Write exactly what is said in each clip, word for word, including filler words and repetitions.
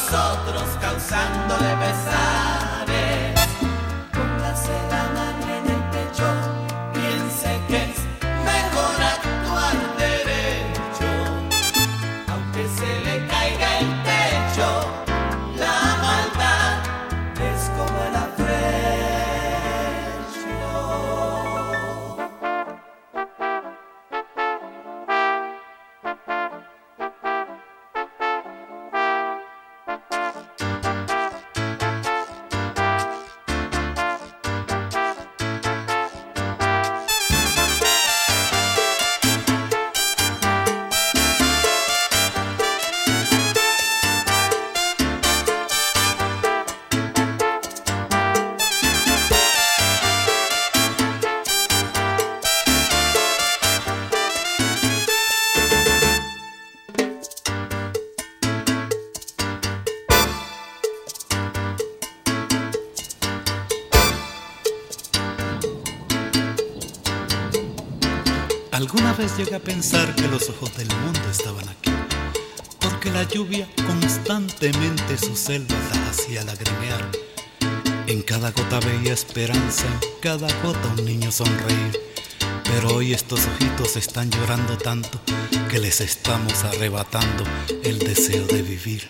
nosotros causándole pesares. Póngase la mano en el pecho, piense que es mejor actuar derecho, aunque se le caiga el techo. La maldad es como el afrecho. Alguna vez llegué a pensar que los ojos del mundo estaban aquí, porque la lluvia constantemente sus selvas las hacía lagrimear. En cada gota veía esperanza, en cada gota un niño sonreír. Pero hoy estos ojitos están llorando tanto que les estamos arrebatando el deseo de vivir.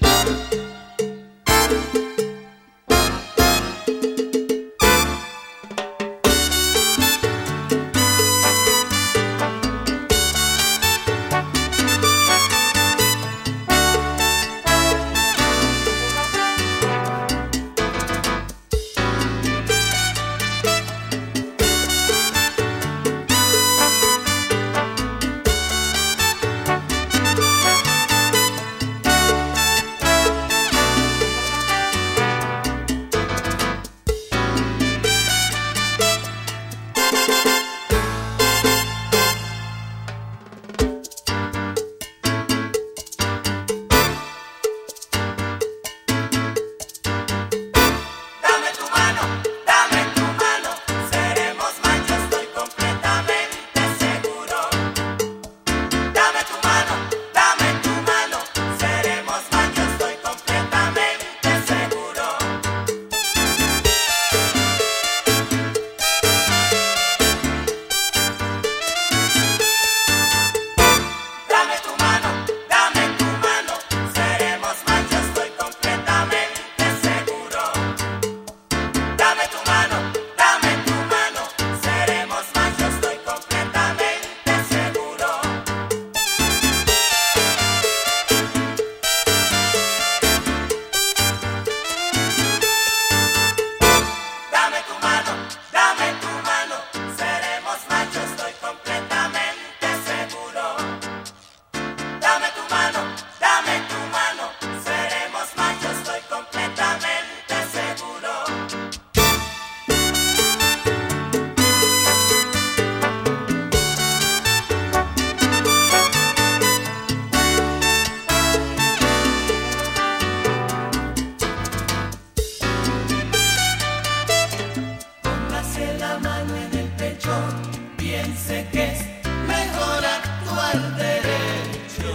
Piense que es mejor actuar derecho,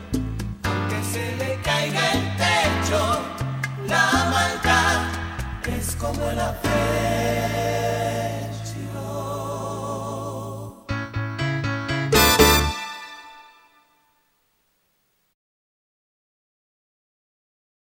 aunque se le caiga el techo. La maldad es como la fe.